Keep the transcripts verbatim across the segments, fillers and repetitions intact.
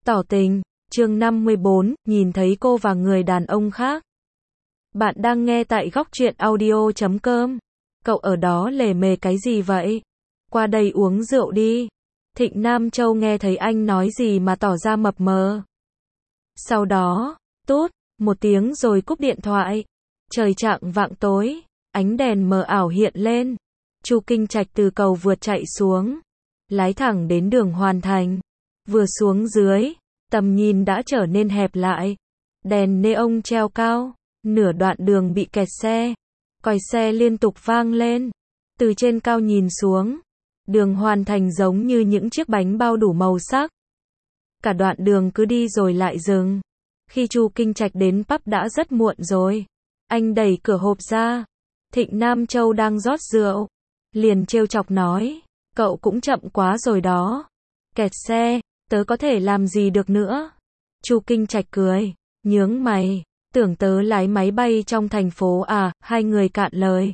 Tỏ tình, chương năm mươi bốn, nhìn thấy cô và người đàn ông khác. Bạn đang nghe tại góc truyện audio chấm com. Cậu ở đó lề mề cái gì vậy? Qua đây uống rượu đi. Thịnh Nam Châu nghe thấy anh nói gì mà tỏ ra mập mờ. Sau đó, tút, một tiếng rồi cúp điện thoại. Trời chạng vạng tối, ánh đèn mờ ảo hiện lên. Chu Kinh Trạch từ cầu vượt chạy xuống, lái thẳng đến đường Hoàn Thành. Vừa xuống dưới, tầm nhìn đã trở nên hẹp lại. Đèn neon treo cao, nửa đoạn đường bị kẹt xe. Còi xe liên tục vang lên. Từ trên cao nhìn xuống, đường Hoàn Thành giống như những chiếc bánh bao đủ màu sắc. Cả đoạn đường cứ đi rồi lại dừng. Khi Chu Kinh Trạch đến pub đã rất muộn rồi. Anh đẩy cửa hộp ra. Thịnh Nam Châu đang rót rượu, liền trêu chọc nói, cậu cũng chậm quá rồi đó. Kẹt xe, tớ có thể làm gì được nữa? Chu Kinh Trạch cười, nhướng mày, tưởng tớ lái máy bay trong thành phố à? Hai người cạn lời,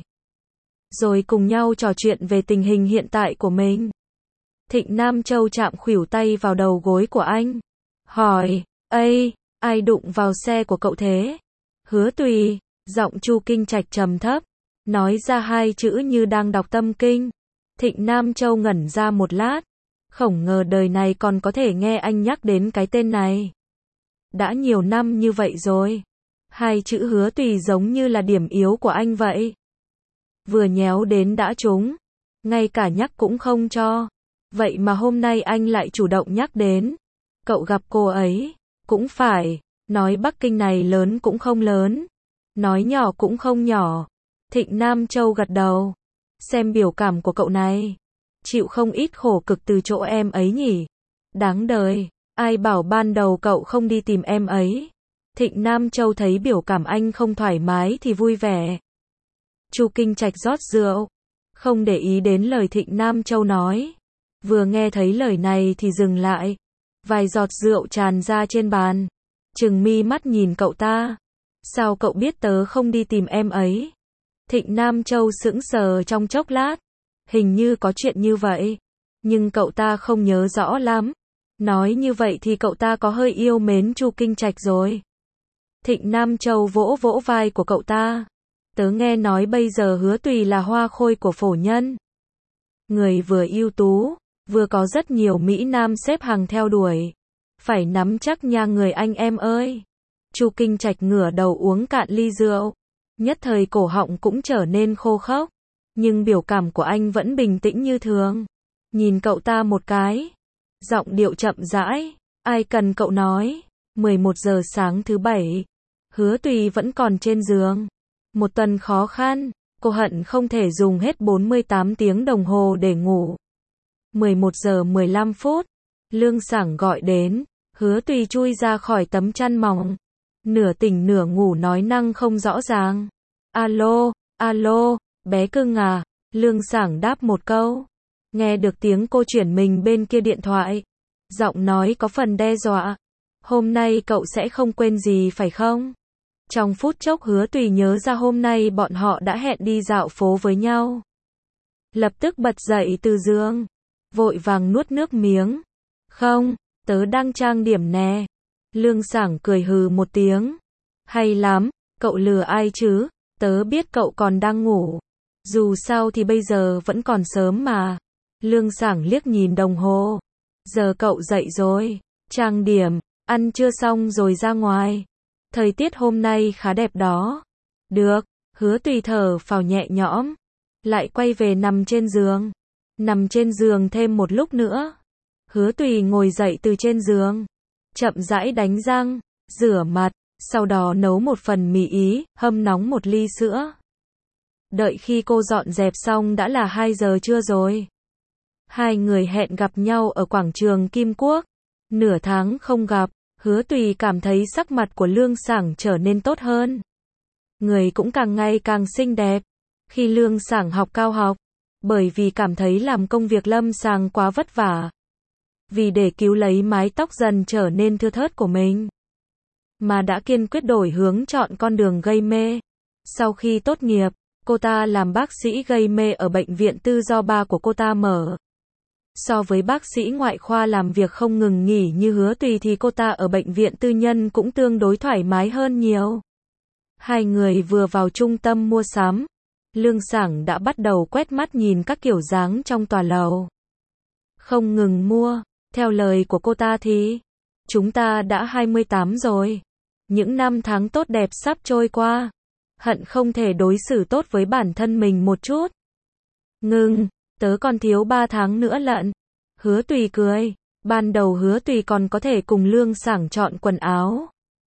rồi cùng nhau trò chuyện về tình hình hiện tại của mình. Thịnh Nam Châu chạm khuỷu tay vào đầu gối của anh, hỏi, ây, ai đụng vào xe của cậu thế? Hứa Tùy. Giọng Chu Kinh Trạch trầm thấp, nói ra hai chữ như đang đọc tâm kinh. Thịnh Nam Châu ngẩn ra một lát, không ngờ đời này còn có thể nghe anh nhắc đến cái tên này. Đã nhiều năm như vậy rồi. Hai chữ Hứa Tùy giống như là điểm yếu của anh vậy. Vừa nhéo đến đã trúng, ngay cả nhắc cũng không cho. Vậy mà hôm nay anh lại chủ động nhắc đến. Cậu gặp cô ấy, cũng phải, nói Bắc Kinh này lớn cũng không lớn, nói nhỏ cũng không nhỏ. Thịnh Nam Châu gật đầu. Xem biểu cảm của cậu này, chịu không ít khổ cực từ chỗ em ấy nhỉ. Đáng đời, ai bảo ban đầu cậu không đi tìm em ấy. Thịnh Nam Châu thấy biểu cảm anh không thoải mái thì vui vẻ. Chu Kinh Trạch rót rượu, không để ý đến lời Thịnh Nam Châu nói. Vừa nghe thấy lời này thì dừng lại. Vài giọt rượu tràn ra trên bàn. Trừng mi mắt nhìn cậu ta. Sao cậu biết tớ không đi tìm em ấy? Thịnh Nam Châu sững sờ trong chốc lát. Hình như có chuyện như vậy, nhưng cậu ta không nhớ rõ lắm. Nói như vậy thì cậu ta có hơi yêu mến Chu Kinh Trạch rồi. Thịnh Nam Châu vỗ vỗ vai của cậu ta. Tớ nghe nói bây giờ Hứa Tùy là hoa khôi của phổ nhân. Người vừa ưu tú, vừa có rất nhiều mỹ nam xếp hàng theo đuổi. Phải nắm chắc nha người anh em ơi. Chu Kinh Trạch ngửa đầu uống cạn ly rượu. Nhất thời cổ họng cũng trở nên khô khốc. Nhưng biểu cảm của anh vẫn bình tĩnh như thường. Nhìn cậu ta một cái. Giọng điệu chậm rãi. Ai cần cậu nói. mười một giờ sáng thứ bảy. Hứa Tùy vẫn còn trên giường. Một tuần khó khăn. Cô hận không thể dùng hết bốn mươi tám tiếng đồng hồ để ngủ. mười một giờ mười lăm phút. Lương Sảng gọi đến. Hứa Tùy chui ra khỏi tấm chăn mỏng. Nửa tỉnh nửa ngủ nói năng không rõ ràng. Alo, alo, bé cưng à? Lương Sảng đáp một câu. Nghe được tiếng cô chuyển mình bên kia điện thoại. Giọng nói có phần đe dọa. Hôm nay cậu sẽ không quên gì phải không? Trong phút chốc Hứa Tùy nhớ ra hôm nay bọn họ đã hẹn đi dạo phố với nhau. Lập tức bật dậy từ giường. Vội vàng nuốt nước miếng. Không, tớ đang trang điểm nè. Lương Sảng cười hừ một tiếng. Hay lắm, cậu lừa ai chứ? Tớ biết cậu còn đang ngủ. Dù sao thì bây giờ vẫn còn sớm mà. Lương Sảng liếc nhìn đồng hồ. Giờ cậu dậy rồi. Trang điểm, ăn trưa xong rồi ra ngoài. Thời tiết hôm nay khá đẹp đó. Được, Hứa Tùy thở phào nhẹ nhõm. Lại quay về nằm trên giường. Nằm trên giường thêm một lúc nữa. Hứa Tùy ngồi dậy từ trên giường. Chậm rãi đánh răng, rửa mặt, sau đó nấu một phần mì Ý, hâm nóng một ly sữa. Đợi khi cô dọn dẹp xong đã là hai giờ trưa rồi. Hai người hẹn gặp nhau ở quảng trường Kim Quốc. Nửa tháng không gặp, Hứa Tùy cảm thấy sắc mặt của Lương Sảng trở nên tốt hơn. Người cũng càng ngày càng xinh đẹp. Khi Lương Sảng học cao học, bởi vì cảm thấy làm công việc lâm sàng quá vất vả. Vì để cứu lấy mái tóc dần trở nên thưa thớt của mình, mà đã kiên quyết đổi hướng chọn con đường gây mê. Sau khi tốt nghiệp, cô ta làm bác sĩ gây mê ở bệnh viện tư do ba của cô ta mở. So với bác sĩ ngoại khoa làm việc không ngừng nghỉ như Hứa Tùy thì cô ta ở bệnh viện tư nhân cũng tương đối thoải mái hơn nhiều. Hai người vừa vào trung tâm mua sắm, Lương Sảng đã bắt đầu quét mắt nhìn các kiểu dáng trong tòa lầu. Không ngừng mua, theo lời của cô ta thì, chúng ta đã hai mươi tám rồi. Những năm tháng tốt đẹp sắp trôi qua. Hận không thể đối xử tốt với bản thân mình một chút. Ngừng, tớ còn thiếu ba tháng nữa lận. Hứa Tùy cười. Ban đầu Hứa Tùy còn có thể cùng Lương Sảng chọn quần áo,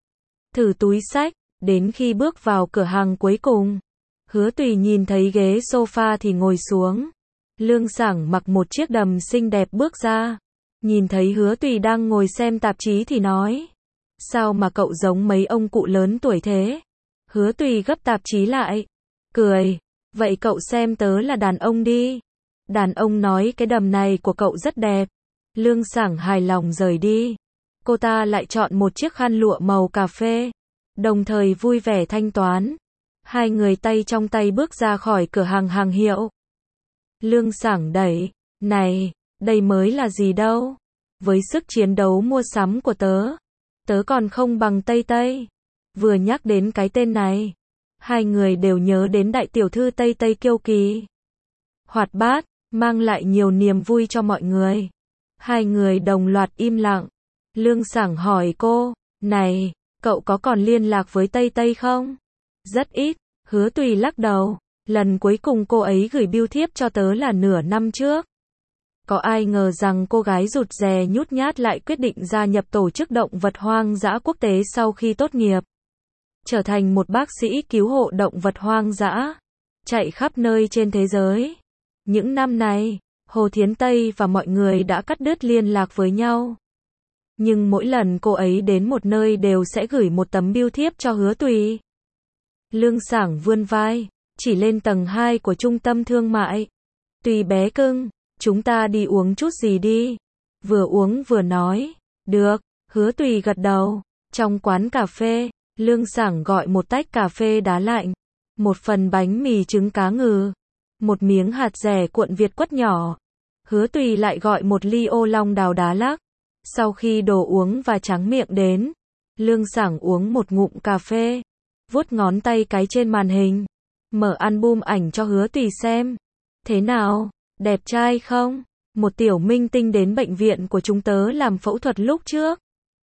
thử túi xách, đến khi bước vào cửa hàng cuối cùng. Hứa Tùy nhìn thấy ghế sofa thì ngồi xuống. Lương Sảng mặc một chiếc đầm xinh đẹp bước ra. Nhìn thấy Hứa Tùy đang ngồi xem tạp chí thì nói. Sao mà cậu giống mấy ông cụ lớn tuổi thế? Hứa Tùy gấp tạp chí lại. Cười. Vậy cậu xem tớ là đàn ông đi. Đàn ông nói cái đầm này của cậu rất đẹp. Lương Sảng hài lòng rời đi. Cô ta lại chọn một chiếc khăn lụa màu cà phê. Đồng thời vui vẻ thanh toán. Hai người tay trong tay bước ra khỏi cửa hàng hàng hiệu. Lương Sảng đẩy. Này, đây mới là gì đâu. Với sức chiến đấu mua sắm của tớ, tớ còn không bằng Tây Tây. Vừa nhắc đến cái tên này, hai người đều nhớ đến đại tiểu thư Tây Tây kiêu kỳ, hoạt bát, mang lại nhiều niềm vui cho mọi người. Hai người đồng loạt im lặng. Lương Sảng hỏi cô, này, cậu có còn liên lạc với Tây Tây không? Rất ít. Hứa Tùy lắc đầu. Lần cuối cùng cô ấy gửi bưu thiếp cho tớ là nửa năm trước. Có ai ngờ rằng cô gái rụt rè nhút nhát lại quyết định gia nhập tổ chức động vật hoang dã quốc tế sau khi tốt nghiệp. Trở thành một bác sĩ cứu hộ động vật hoang dã. Chạy khắp nơi trên thế giới. Những năm này, Hồ Thiến Tây và mọi người đã cắt đứt liên lạc với nhau. Nhưng mỗi lần cô ấy đến một nơi đều sẽ gửi một tấm bưu thiếp cho Hứa Tùy. Lương Sảng vươn vai, chỉ lên tầng hai của trung tâm thương mại. Tùy bé cưng, chúng ta đi uống chút gì đi. Vừa uống vừa nói. Được, Hứa Tùy gật đầu. Trong quán cà phê, Lương Sảng gọi một tách cà phê đá lạnh, một phần bánh mì trứng cá ngừ, một miếng hạt dẻ cuộn Việt quất nhỏ. Hứa Tùy lại gọi một ly ô long đào đá lắc. Sau khi đồ uống và tráng miệng đến, Lương Sảng uống một ngụm cà phê, vuốt ngón tay cái trên màn hình, mở album ảnh cho Hứa Tùy xem. Thế nào, đẹp trai không? Một tiểu minh tinh đến bệnh viện của chúng tớ làm phẫu thuật lúc trước.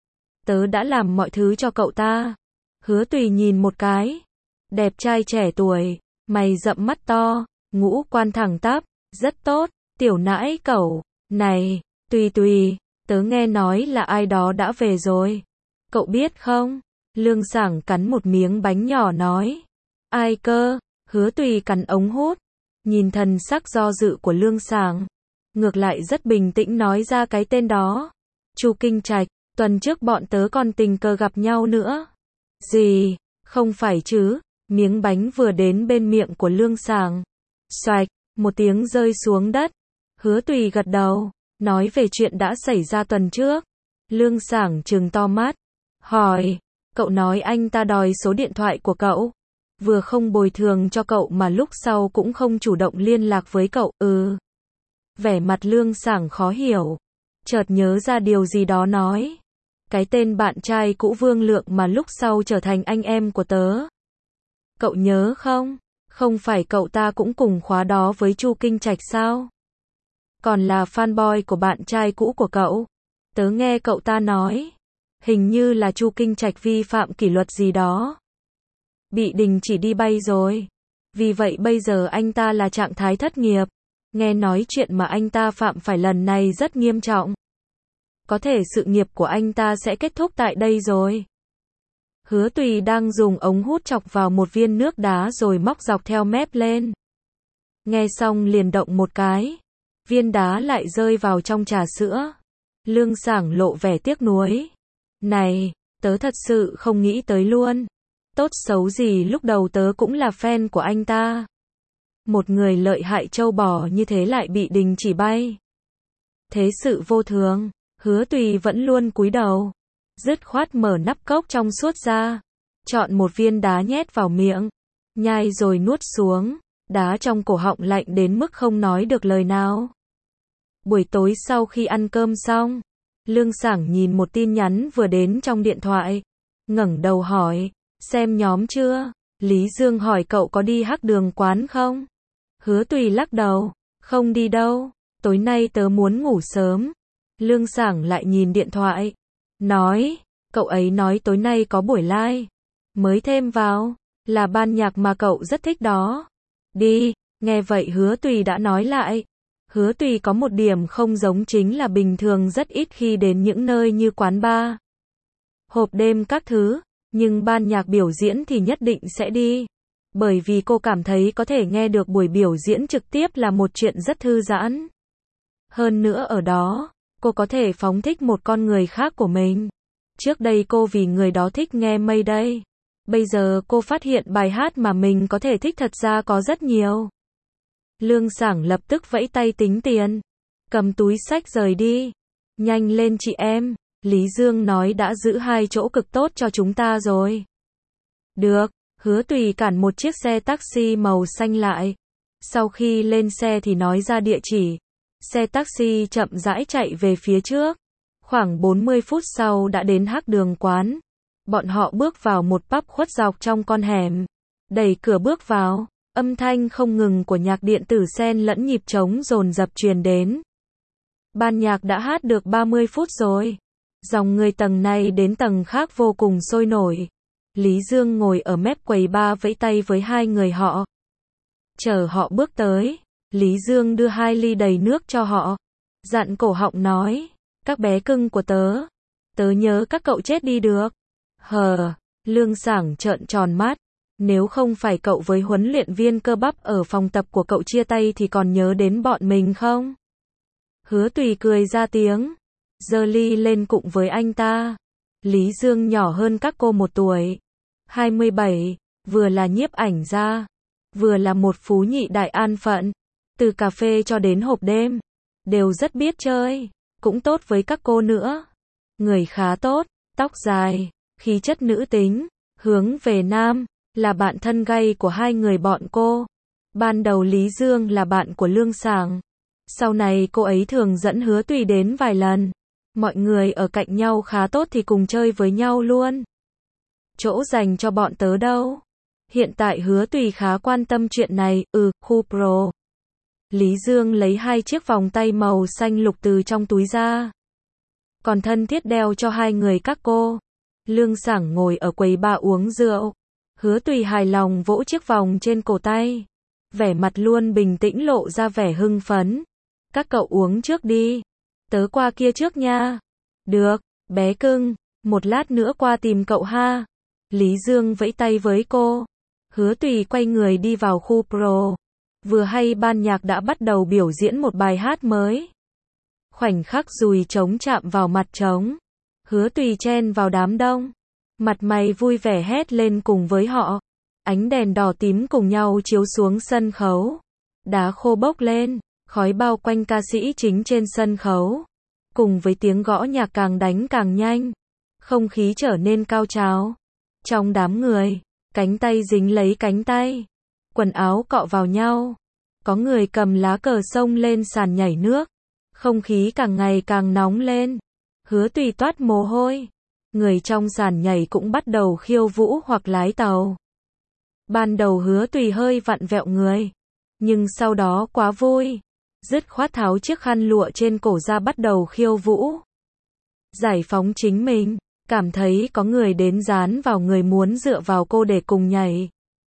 Tớ đã làm mọi thứ cho cậu ta. Hứa Tùy nhìn một cái. Đẹp trai trẻ tuổi, mày rậm mắt to, ngũ quan thẳng tắp, rất tốt. Tiểu nãi cẩu, này, Tùy Tùy, tớ nghe nói là ai đó đã về rồi. Cậu biết không? Lương Sảng cắn một miếng bánh nhỏ nói. Ai cơ? Hứa Tùy cắn ống hút. Nhìn thần sắc do dự của Lương Sảng, ngược lại rất bình tĩnh nói ra cái tên đó. Chu Kinh Trạch, tuần trước bọn tớ còn tình cờ gặp nhau nữa. Gì? Không phải chứ? Miếng bánh vừa đến bên miệng của Lương Sảng. Xoạch, một tiếng rơi xuống đất. Hứa Tùy gật đầu, nói về chuyện đã xảy ra tuần trước. Lương Sảng trừng to mắt, hỏi, cậu nói anh ta đòi số điện thoại của cậu, vừa không bồi thường cho cậu mà lúc sau cũng không chủ động liên lạc với cậu. Ừ. Vẻ mặt Lương Sảng khó hiểu, chợt nhớ ra điều gì đó nói, cái tên bạn trai cũ Vương Lượng mà lúc sau trở thành anh em của tớ. Cậu nhớ không? Không phải cậu ta cũng cùng khóa đó với Chu Kinh Trạch sao? Còn là fanboy của bạn trai cũ của cậu. Tớ nghe cậu ta nói, hình như là Chu Kinh Trạch vi phạm kỷ luật gì đó, bị đình chỉ đi bay rồi. Vì vậy bây giờ anh ta là trạng thái thất nghiệp. Nghe nói chuyện mà anh ta phạm phải lần này rất nghiêm trọng. Có thể sự nghiệp của anh ta sẽ kết thúc tại đây rồi. Hứa Tùy đang dùng ống hút chọc vào một viên nước đá rồi móc dọc theo mép lên. Nghe xong liền động một cái. Viên đá lại rơi vào trong trà sữa. Lương Sảng lộ vẻ tiếc nuối. Này, tớ thật sự không nghĩ tới luôn. Tốt xấu gì lúc đầu tớ cũng là fan của anh ta. Một người lợi hại trâu bò như thế lại bị đình chỉ bay. Thế sự vô thường. Hứa Tùy vẫn luôn cúi đầu, dứt khoát mở nắp cốc trong suốt ra, chọn một viên đá nhét vào miệng, nhai rồi nuốt xuống. Đá trong cổ họng lạnh đến mức không nói được lời nào. Buổi tối sau khi ăn cơm xong, Lương Sảng nhìn một tin nhắn vừa đến trong điện thoại, ngẩng đầu hỏi, xem nhóm chưa? Lý Dương hỏi cậu có đi hắc đường quán không? Hứa Tùy lắc đầu, không đi đâu, tối nay tớ muốn ngủ sớm. Lương Sảng lại nhìn điện thoại, nói, cậu ấy nói tối nay có buổi live, mới thêm vào, là ban nhạc mà cậu rất thích đó. Đi, nghe vậy Hứa Tùy đã nói lại. Hứa Tùy có một điểm không giống chính là bình thường rất ít khi đến những nơi như quán bar, hộp đêm các thứ, nhưng ban nhạc biểu diễn thì nhất định sẽ đi. Bởi vì cô cảm thấy có thể nghe được buổi biểu diễn trực tiếp là một chuyện rất thư giãn. Hơn nữa ở đó, cô có thể phóng thích một con người khác của mình. Trước đây cô vì người đó thích nghe Mayday. Bây giờ cô phát hiện bài hát mà mình có thể thích thật ra có rất nhiều. Lương Sảng lập tức vẫy tay tính tiền, cầm túi xách rời đi. Nhanh lên chị em, Lý Dương nói đã giữ hai chỗ cực tốt cho chúng ta rồi. Được, Hứa Tùy cản một chiếc xe taxi màu xanh lại. Sau khi lên xe thì nói ra địa chỉ. Xe taxi chậm rãi chạy về phía trước. Khoảng bốn mươi phút sau đã đến hắc đường quán. Bọn họ bước vào một pub khuất dọc trong con hẻm. Đẩy cửa bước vào, âm thanh không ngừng của nhạc điện tử xen lẫn nhịp trống dồn dập truyền đến. Ban nhạc đã hát được ba mươi phút rồi. Dòng người tầng này đến tầng khác vô cùng sôi nổi. Lý Dương ngồi ở mép quầy bar vẫy tay với hai người họ. Chờ họ bước tới, Lý Dương đưa hai ly đầy nước cho họ. Dặn cổ họng nói, các bé cưng của tớ, tớ nhớ các cậu chết đi được. Hờ, Lương Sảng trợn tròn mắt. Nếu không phải cậu với huấn luyện viên cơ bắp ở phòng tập của cậu chia tay thì còn nhớ đến bọn mình không? Hứa Tùy cười ra tiếng, giơ ly lên cụng với anh ta. Lý Dương nhỏ hơn các cô một tuổi, hai mươi bảy, vừa là nhiếp ảnh gia, vừa là một phú nhị đại an phận, từ cà phê cho đến hộp đêm, đều rất biết chơi, cũng tốt với các cô nữa. Người khá tốt, tóc dài, khí chất nữ tính, hướng về nam, là bạn thân gay của hai người bọn cô. Ban đầu Lý Dương là bạn của Lương Sảng, sau này cô ấy thường dẫn Hứa Tùy đến vài lần. Mọi người ở cạnh nhau khá tốt thì cùng chơi với nhau luôn. Chỗ dành cho bọn tớ đâu? Hiện tại Hứa Tùy khá quan tâm chuyện này, ừ, khu pro. Lý Dương lấy hai chiếc vòng tay màu xanh lục từ trong túi ra. Còn thân thiết đeo cho hai người các cô. Lương Sảng ngồi ở quầy bar uống rượu. Hứa Tùy hài lòng vỗ chiếc vòng trên cổ tay. Vẻ mặt luôn bình tĩnh lộ ra vẻ hưng phấn. Các cậu uống trước đi. Tớ qua kia trước nha. Được, bé cưng, một lát nữa qua tìm cậu ha. Lý Dương vẫy tay với cô. Hứa Tùy quay người đi vào khu pro. Vừa hay ban nhạc đã bắt đầu biểu diễn một bài hát mới. Khoảnh khắc dùi trống chạm vào mặt trống. Hứa Tùy chen vào đám đông. Mặt mày vui vẻ hét lên cùng với họ. Ánh đèn đỏ tím cùng nhau chiếu xuống sân khấu. Đá khô bốc lên, khói bao quanh ca sĩ chính trên sân khấu. Cùng với tiếng gõ nhạc càng đánh càng nhanh. Không khí trở nên cao trào. Trong đám người, cánh tay dính lấy cánh tay. Quần áo cọ vào nhau. Có người cầm lá cờ xông lên sàn nhảy nước. Không khí càng ngày càng nóng lên. Hứa Tùy toát mồ hôi. Người trong sàn nhảy cũng bắt đầu khiêu vũ hoặc lái tàu. Ban đầu Hứa Tùy hơi vặn vẹo người. Nhưng sau đó quá vui. Dứt khoát tháo chiếc khăn lụa trên cổ ra bắt đầu khiêu vũ. Giải phóng chính mình. Cảm thấy có người đến dán vào người muốn dựa vào cô để cùng nhảy.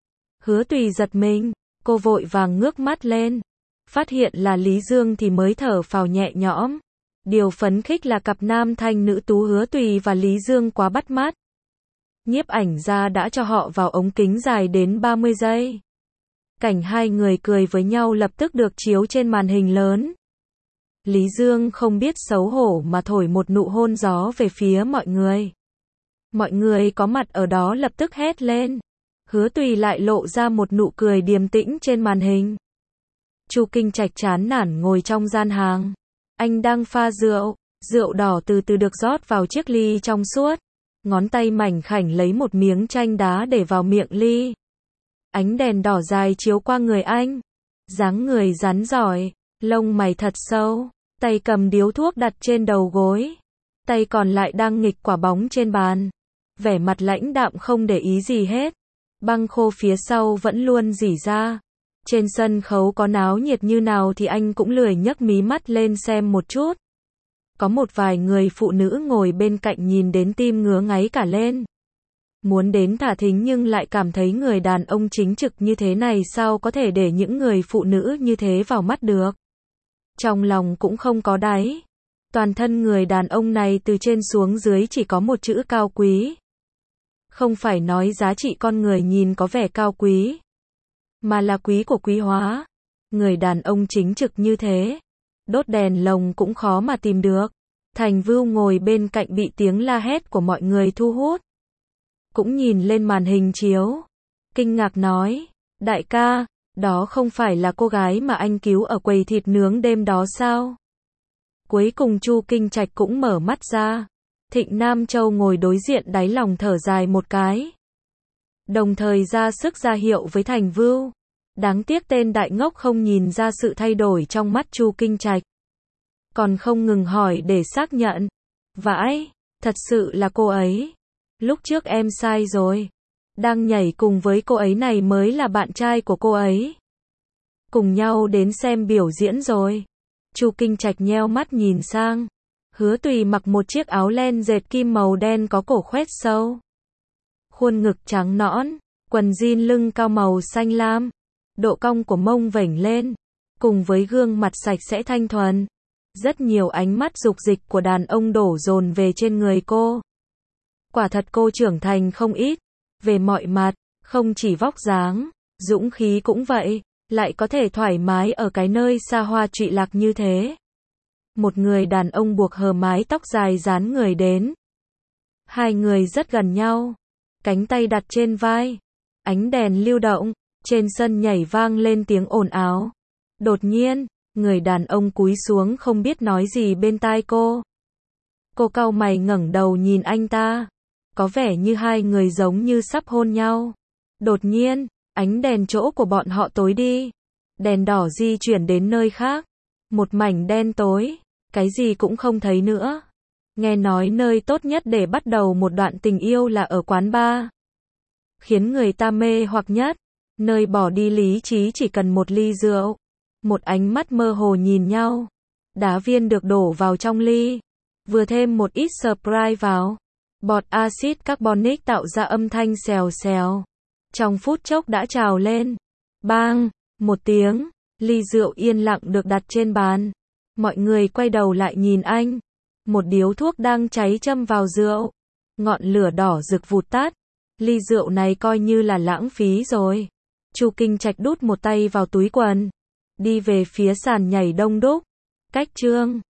Hứa Tùy giật mình. Cô vội vàng ngước mắt lên. Phát hiện là Lý Dương thì mới thở phào nhẹ nhõm. Điều phấn khích là cặp nam thanh nữ tú Hứa Tùy và Lý Dương quá bắt mắt. Nhiếp ảnh gia đã cho họ vào ống kính dài đến ba mươi giây. Cảnh hai người cười với nhau lập tức được chiếu trên màn hình lớn. Lý Dương không biết xấu hổ mà thổi một nụ hôn gió về phía mọi người. Mọi người có mặt ở đó lập tức hét lên. Hứa Tùy lại lộ ra một nụ cười điềm tĩnh trên màn hình. Chu Kinh Trạch chán nản ngồi trong gian hàng. Anh đang pha rượu, rượu đỏ từ từ được rót vào chiếc ly trong suốt. Ngón tay mảnh khảnh lấy một miếng chanh đá để vào miệng ly. Ánh đèn đỏ dài chiếu qua người anh. Dáng người rắn giỏi, lông mày thật sâu, tay cầm điếu thuốc đặt trên đầu gối, tay còn lại đang nghịch quả bóng trên bàn, vẻ mặt lãnh đạm không để ý gì hết. Băng khô phía sau vẫn luôn rỉ ra. Trên sân khấu có náo nhiệt như nào thì anh cũng lười nhấc mí mắt lên xem một chút. Có một vài người phụ nữ ngồi bên cạnh nhìn đến tim ngứa ngáy cả lên. Muốn đến thả thính nhưng lại cảm thấy người đàn ông chính trực như thế này sao có thể để những người phụ nữ như thế vào mắt được. Trong lòng cũng không có đáy. Toàn thân người đàn ông này từ trên xuống dưới chỉ có một chữ cao quý. Không phải nói giá trị con người nhìn có vẻ cao quý, mà là quý của quý hóa. Người đàn ông chính trực như thế, đốt đèn lồng cũng khó mà tìm được. Thành Vưu ngồi bên cạnh bị tiếng la hét của mọi người thu hút. Cũng nhìn lên màn hình chiếu. Kinh ngạc nói, đại ca, đó không phải là cô gái mà anh cứu ở quầy thịt nướng đêm đó sao? Cuối cùng Chu Kinh Trạch cũng mở mắt ra. Thịnh Nam Châu ngồi đối diện đáy lòng thở dài một cái. Đồng thời ra sức ra hiệu với Thành Vưu. Đáng tiếc tên đại ngốc không nhìn ra sự thay đổi trong mắt Chu Kinh Trạch. Còn không ngừng hỏi để xác nhận. Vãi, thật sự là cô ấy. Lúc trước em sai rồi. Đang nhảy cùng với cô ấy này mới là bạn trai của cô ấy. Cùng nhau đến xem biểu diễn rồi. Chu Kinh Trạch nheo mắt nhìn sang. Hứa Tùy mặc một chiếc áo len dệt kim màu đen có cổ khoét sâu. Khuôn ngực trắng nõn, quần jean lưng cao màu xanh lam. Độ cong của mông vểnh lên, cùng với gương mặt sạch sẽ thanh thuần. Rất nhiều ánh mắt dục dịch của đàn ông đổ dồn về trên người cô. Quả thật cô trưởng thành không ít, về mọi mặt, không chỉ vóc dáng, dũng khí cũng vậy, lại có thể thoải mái ở cái nơi xa hoa trụy lạc như thế. Một người đàn ông buộc hờ mái tóc dài dán người đến. Hai người rất gần nhau, cánh tay đặt trên vai, ánh đèn lưu động, trên sân nhảy vang lên tiếng ồn ào. Đột nhiên, người đàn ông cúi xuống không biết nói gì bên tai cô. Cô cau mày ngẩng đầu nhìn anh ta, có vẻ như hai người giống như sắp hôn nhau. Đột nhiên, ánh đèn chỗ của bọn họ tối đi. Đèn đỏ di chuyển đến nơi khác. Một mảnh đen tối, cái gì cũng không thấy nữa. Nghe nói nơi tốt nhất để bắt đầu một đoạn tình yêu là ở quán bar. Khiến người ta mê hoặc nhất, nơi bỏ đi lý trí chỉ cần một ly rượu. Một ánh mắt mơ hồ nhìn nhau. Đá viên được đổ vào trong ly. Vừa thêm một ít Sprite vào. Bọt axit carbonic tạo ra âm thanh xèo xèo. Trong phút chốc đã trào lên. Bang, một tiếng, ly rượu yên lặng được đặt trên bàn. Mọi người quay đầu lại nhìn anh. Một điếu thuốc đang cháy châm vào rượu. Ngọn lửa đỏ rực vụt tắt. Ly rượu này coi như là lãng phí rồi. Chu Kinh Trạch đút một tay vào túi quần. Đi về phía sàn nhảy đông đúc. Cách chương